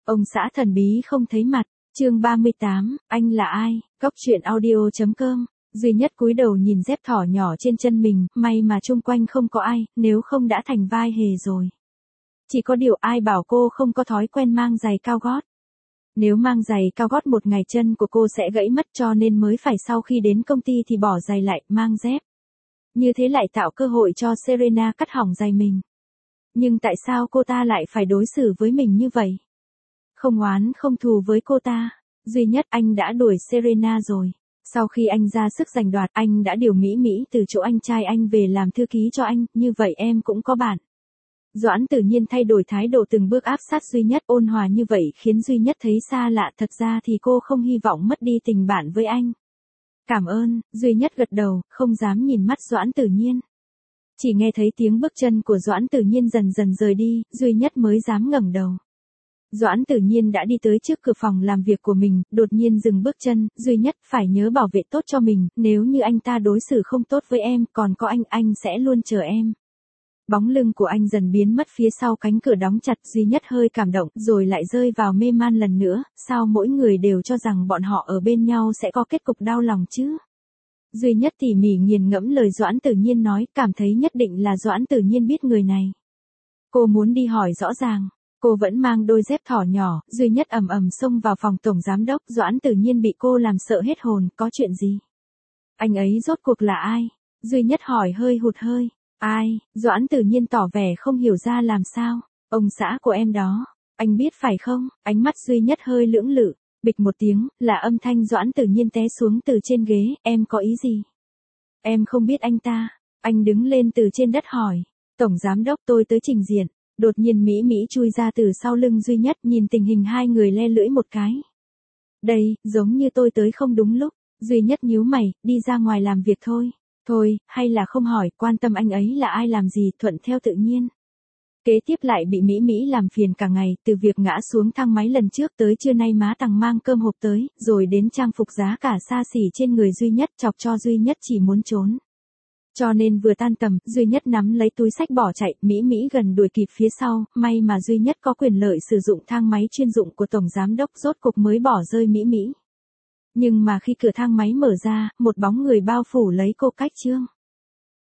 Ông xã thần bí không thấy mặt, chương 38, anh là ai, Cốc truyện audio.com. Duy Nhất cúi đầu nhìn dép thỏ nhỏ trên chân mình, may mà chung quanh không có ai, nếu không đã thành vai hề rồi. Chỉ có điều ai bảo cô không có thói quen mang giày cao gót. Nếu mang giày cao gót một ngày chân của cô sẽ gãy mất, cho nên mới phải sau khi đến công ty thì bỏ giày lại, mang dép. Như thế lại tạo cơ hội cho Serena cắt hỏng giày mình. Nhưng tại sao cô ta lại phải đối xử với mình như vậy? Không oán không thù với cô ta. Duy Nhất, anh đã đuổi Serena rồi. Sau khi anh ra sức giành đoạt, anh đã điều Mỹ Mỹ từ chỗ anh trai anh về làm thư ký cho anh, như vậy em cũng có bạn. Doãn Tử Nhiên thay đổi thái độ từng bước áp sát Duy Nhất, ôn hòa như vậy khiến Duy Nhất thấy xa lạ, thật ra thì cô không hy vọng mất đi tình bạn với anh. Cảm ơn, Duy Nhất gật đầu, không dám nhìn mắt Doãn Tử Nhiên. Chỉ nghe thấy tiếng bước chân của Doãn Tử Nhiên dần dần rời đi, Duy Nhất mới dám ngẩng đầu. Doãn Tử Nhiên đã đi tới trước cửa phòng làm việc của mình, đột nhiên dừng bước chân, Duy Nhất phải nhớ bảo vệ tốt cho mình, nếu như anh ta đối xử không tốt với em, còn có anh sẽ luôn chờ em. Bóng lưng của anh dần biến mất phía sau cánh cửa đóng chặt, Duy Nhất hơi cảm động, rồi lại rơi vào mê man lần nữa, sao mỗi người đều cho rằng bọn họ ở bên nhau sẽ có kết cục đau lòng chứ? Duy Nhất tỉ mỉ nghiền ngẫm lời Doãn Tử Nhiên nói, cảm thấy nhất định là Doãn Tử Nhiên biết người này. Cô muốn đi hỏi rõ ràng. Cô vẫn mang đôi dép thỏ nhỏ, Duy Nhất ầm ầm xông vào phòng tổng giám đốc, Doãn Tử Nhiên bị cô làm sợ hết hồn, có chuyện gì? Anh ấy rốt cuộc là ai? Duy Nhất hỏi hơi hụt hơi. Ai? Doãn Tử Nhiên tỏ vẻ không hiểu ra làm sao. Ông xã của em đó. Anh biết phải không? Ánh mắt Duy Nhất hơi lưỡng lự. Bịch một tiếng, là âm thanh Doãn Tử Nhiên té xuống từ trên ghế, em có ý gì? Em không biết anh ta. Anh đứng lên từ trên đất hỏi. Tổng giám đốc, tôi tới trình diện. Đột nhiên Mỹ Mỹ chui ra từ sau lưng Duy Nhất, nhìn tình hình hai người le lưỡi một cái. Đây, giống như tôi tới không đúng lúc. Duy Nhất nhíu mày, đi ra ngoài làm việc thôi. Thôi, hay là không hỏi, quan tâm anh ấy là ai làm gì, thuận theo tự nhiên. Kế tiếp lại bị Mỹ Mỹ làm phiền cả ngày, từ việc ngã xuống thang máy lần trước tới trưa nay má Tằng mang cơm hộp tới, rồi đến trang phục giá cả xa xỉ trên người Duy Nhất, chọc cho Duy Nhất chỉ muốn trốn. Cho nên vừa tan tầm, Duy Nhất nắm lấy túi xách bỏ chạy, Mỹ Mỹ gần đuổi kịp phía sau, may mà Duy Nhất có quyền lợi sử dụng thang máy chuyên dụng của tổng giám đốc, rốt cục mới bỏ rơi Mỹ Mỹ. Nhưng mà khi cửa thang máy mở ra, một bóng người bao phủ lấy cô Cách Trương.